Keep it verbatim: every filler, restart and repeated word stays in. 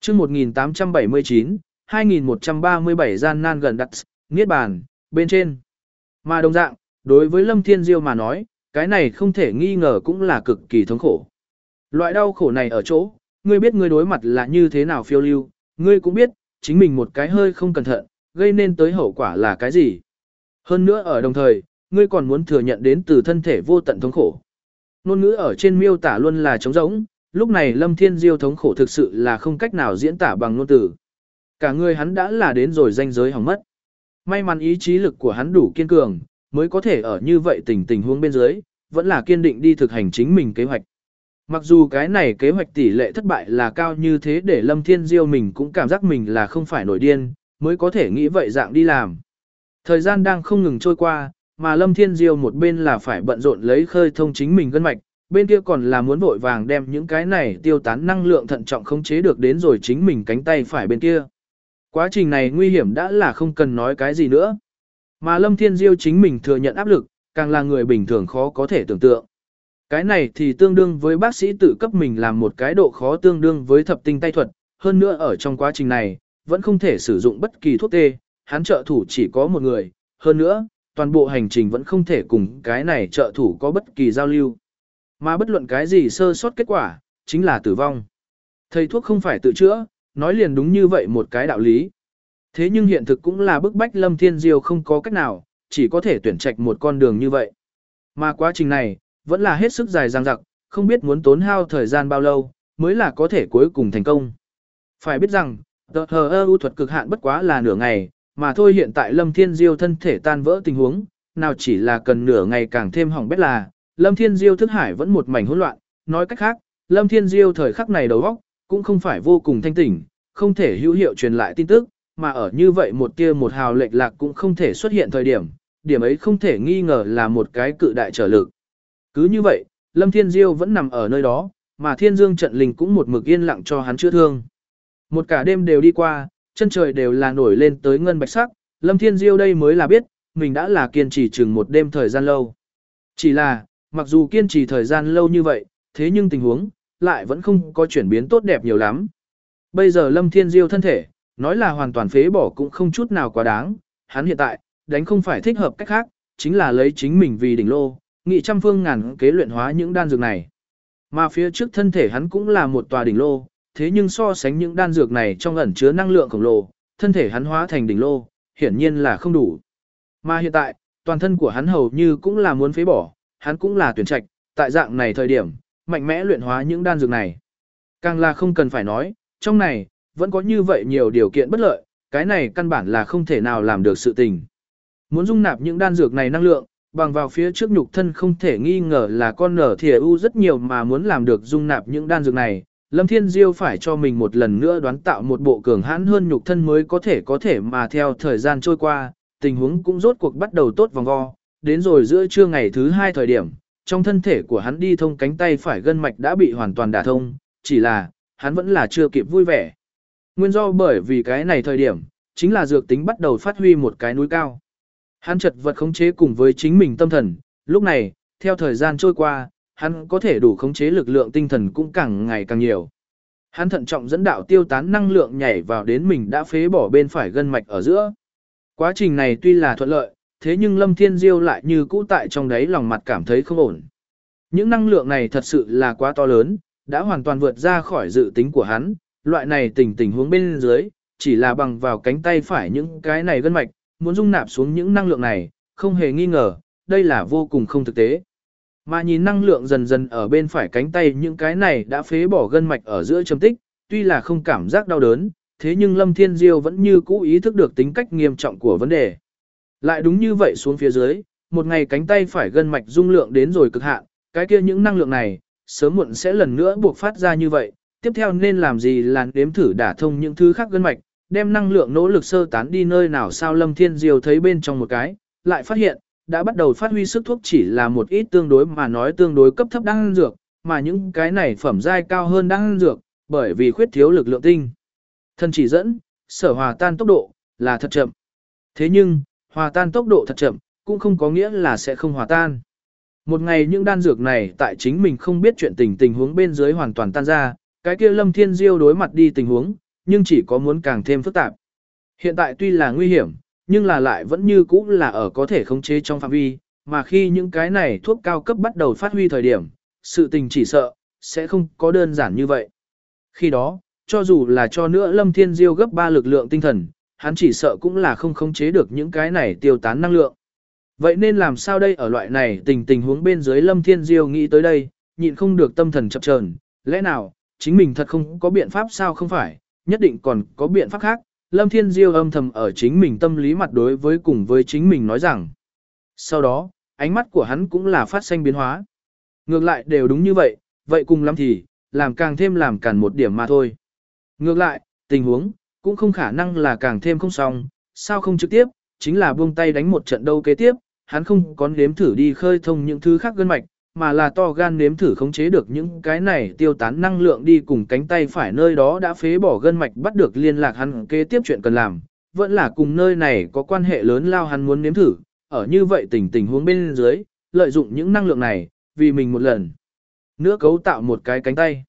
chương một nghìn tám trăm bảy mươi chín, hai nghìn một trăm ba mươi bảy gian nan gần đặt, niết bàn, bên trên. Mà đồng dạng, đối với Lâm Thiên Diêu mà nói, cái này không thể nghi ngờ cũng là cực kỳ thống khổ. Loại đau khổ này ở chỗ, ngươi biết ngươi đối mặt là như thế nào phiêu lưu, ngươi cũng biết, chính mình một cái hơi không cẩn thận, gây nên tới hậu quả là cái gì. Hơn nữa ở đồng thời, ngươi còn muốn thừa nhận đến từ thân thể vô tận thống khổ. Ngôn ngữ ở trên miêu tả luôn là trống rỗng, lúc này Lâm Thiên Diêu thống khổ thực sự là không cách nào diễn tả bằng ngôn từ. Cả người hắn đã là đến rồi ranh giới hỏng mất. May mắn ý chí lực của hắn đủ kiên cường, mới có thể ở như vậy tình tình huống bên dưới, vẫn là kiên định đi thực hành chính mình kế hoạch. Mặc dù cái này kế hoạch tỷ lệ thất bại là cao như thế để Lâm Thiên Diêu mình cũng cảm giác mình là không phải nổi điên, mới có thể nghĩ vậy dạng đi làm. Thời gian đang không ngừng trôi qua, mà Lâm Thiên Diêu một bên là phải bận rộn lấy khơi thông chính mình gân mạch, bên kia còn là muốn vội vàng đem những cái này tiêu tán năng lượng thận trọng khống chế được đến rồi chính mình cánh tay phải bên kia. Quá trình này nguy hiểm đã là không cần nói cái gì nữa. Mà Lâm Thiên Diêu chính mình thừa nhận áp lực, càng là người bình thường khó có thể tưởng tượng. Cái này thì tương đương với bác sĩ tự cấp mình làm một cái độ khó tương đương với thập tinh tay thuật, hơn nữa ở trong quá trình này, vẫn không thể sử dụng bất kỳ thuốc tê, hắn trợ thủ chỉ có một người, hơn nữa, toàn bộ hành trình vẫn không thể cùng cái này trợ thủ có bất kỳ giao lưu. Mà bất luận cái gì sơ sót kết quả, chính là tử vong. Thầy thuốc không phải tự chữa, nói liền đúng như vậy một cái đạo lý. Thế nhưng hiện thực cũng là bức bách Lâm Thiên Diêu không có cách nào, chỉ có thể tuyển trạch một con đường như vậy. Mà quá trình này, vẫn là hết sức dài dằng dặc, không biết muốn tốn hao thời gian bao lâu, mới là có thể cuối cùng thành công. Phải biết rằng, tờ hờ ơ u thuật cực hạn bất quá là nửa ngày, mà thôi hiện tại Lâm Thiên Diêu thân thể tan vỡ tình huống, nào chỉ là cần nửa ngày càng thêm hỏng bét là, Lâm Thiên Diêu thức hải vẫn một mảnh hỗn loạn, nói cách khác, Lâm Thiên Diêu thời khắc này đầu óc cũng không phải vô cùng thanh tỉnh, không thể hữu hiệu truyền lại tin tức, mà ở như vậy một tia một hào lệch lạc cũng không thể xuất hiện thời điểm, điểm ấy không thể nghi ngờ là một cái cự đại trở lực. Cứ như vậy, Lâm Thiên Diêu vẫn nằm ở nơi đó, mà Thiên Dương trận linh cũng một mực yên lặng cho hắn chữa thương. Một cả đêm đều đi qua, chân trời đều là nổi lên tới ngân bạch sắc, Lâm Thiên Diêu đây mới là biết, mình đã là kiên trì chừng một đêm thời gian lâu. Chỉ là, mặc dù kiên trì thời gian lâu như vậy, thế nhưng tình huống lại vẫn không có chuyển biến tốt đẹp nhiều lắm. Bây giờ Lâm Thiên Diêu thân thể, nói là hoàn toàn phế bỏ cũng không chút nào quá đáng, hắn hiện tại, đánh không phải thích hợp cách khác, chính là lấy chính mình vì đỉnh lô, nghị trăm phương ngàn kế luyện hóa những đan dược này. Mà phía trước thân thể hắn cũng là một tòa đỉnh lô, thế nhưng so sánh những đan dược này trong ẩn chứa năng lượng khổng lồ, thân thể hắn hóa thành đỉnh lô, hiển nhiên là không đủ. Mà hiện tại, toàn thân của hắn hầu như cũng là muốn phế bỏ, hắn cũng là tuyển trạch, tại dạng này thời điểm, mạnh mẽ luyện hóa những đan dược này. Càng là không cần phải nói, trong này, vẫn có như vậy nhiều điều kiện bất lợi, cái này căn bản là không thể nào làm được sự tình. Muốn dung nạp những đan dược này năng lượng, bằng vào phía trước nhục thân không thể nghi ngờ là con nở thìa u rất nhiều mà muốn làm được dung nạp những đan dược này, Lâm Thiên Diêu phải cho mình một lần nữa đoán tạo một bộ cường hãn hơn nhục thân mới có thể có thể mà theo thời gian trôi qua, tình huống cũng rốt cuộc bắt đầu tốt vòng vo, đến rồi giữa trưa ngày thứ hai thời điểm, trong thân thể của hắn đi thông cánh tay phải gân mạch đã bị hoàn toàn đả thông, chỉ là, hắn vẫn là chưa kịp vui vẻ. Nguyên do bởi vì cái này thời điểm, chính là dược tính bắt đầu phát huy một cái núi cao. Hắn chật vật khống chế cùng với chính mình tâm thần, lúc này, theo thời gian trôi qua, hắn có thể đủ khống chế lực lượng tinh thần cũng càng ngày càng nhiều. Hắn thận trọng dẫn đạo tiêu tán năng lượng nhảy vào đến mình đã phế bỏ bên phải gân mạch ở giữa. Quá trình này tuy là thuận lợi, thế nhưng Lâm Thiên Diêu lại như cũ tại trong đấy lòng mặt cảm thấy không ổn. Những năng lượng này thật sự là quá to lớn, đã hoàn toàn vượt ra khỏi dự tính của hắn, loại này tình tình huống bên dưới, chỉ là bằng vào cánh tay phải những cái này gân mạch, muốn dung nạp xuống những năng lượng này, không hề nghi ngờ, đây là vô cùng không thực tế. Mà nhìn năng lượng dần dần ở bên phải cánh tay những cái này đã phế bỏ gân mạch ở giữa chấm tích, tuy là không cảm giác đau đớn, thế nhưng Lâm Thiên Diêu vẫn như cũ ý thức được tính cách nghiêm trọng của vấn đề. Lại đúng như vậy xuống phía dưới, một ngày cánh tay phải gân mạch dung lượng đến rồi cực hạn, cái kia những năng lượng này, sớm muộn sẽ lần nữa buộc phát ra như vậy, tiếp theo nên làm gì là đếm thử đả thông những thứ khác gân mạch, đem năng lượng nỗ lực sơ tán đi nơi nào sao Lâm Thiên Diêu thấy bên trong một cái, lại phát hiện, đã bắt đầu phát huy sức thuốc chỉ là một ít tương đối mà nói tương đối cấp thấp đan dược, mà những cái này phẩm giai cao hơn đan dược, bởi vì khuyết thiếu lực lượng tinh. Thân chỉ dẫn, sở hòa tan tốc độ, là thật chậm. Thế nhưng, hòa tan tốc độ thật chậm, cũng không có nghĩa là sẽ không hòa tan. Một ngày những đan dược này tại chính mình không biết chuyện tình tình huống bên dưới hoàn toàn tan ra, cái kia Lâm Thiên Diêu đối mặt đi tình huống, nhưng chỉ có muốn càng thêm phức tạp. Hiện tại tuy là nguy hiểm, nhưng là lại vẫn như cũ là ở có thể khống chế trong phạm vi, mà khi những cái này thuốc cao cấp bắt đầu phát huy thời điểm, sự tình chỉ sợ, sẽ không có đơn giản như vậy. Khi đó, cho dù là cho nữa Lâm Thiên Diêu gấp ba lực lượng tinh thần, hắn chỉ sợ cũng là không khống chế được những cái này tiêu tán năng lượng. Vậy nên làm sao đây ở loại này tình tình huống bên dưới Lâm Thiên Diêu nghĩ tới đây, nhịn không được tâm thần chập chờn, lẽ nào, chính mình thật không có biện pháp sao không phải, nhất định còn có biện pháp khác. Lâm Thiên Diêu âm thầm ở chính mình tâm lý mặt đối với cùng với chính mình nói rằng. Sau đó, ánh mắt của hắn cũng là phát sinh biến hóa. Ngược lại đều đúng như vậy, vậy cùng lắm thì, làm càng thêm làm cản một điểm mà thôi. Ngược lại, tình huống, cũng không khả năng là càng thêm không xong, sao không trực tiếp, chính là buông tay đánh một trận đâu kế tiếp, hắn không có nếm thử đi khơi thông những thứ khác gân mạch, mà là to gan nếm thử khống chế được những cái này tiêu tán năng lượng đi cùng cánh tay phải nơi đó đã phế bỏ gân mạch bắt được liên lạc hắn kế tiếp chuyện cần làm, vẫn là cùng nơi này có quan hệ lớn lao hắn muốn nếm thử, ở như vậy tình tình huống bên dưới, lợi dụng những năng lượng này, vì mình một lần nữa cấu tạo một cái cánh tay.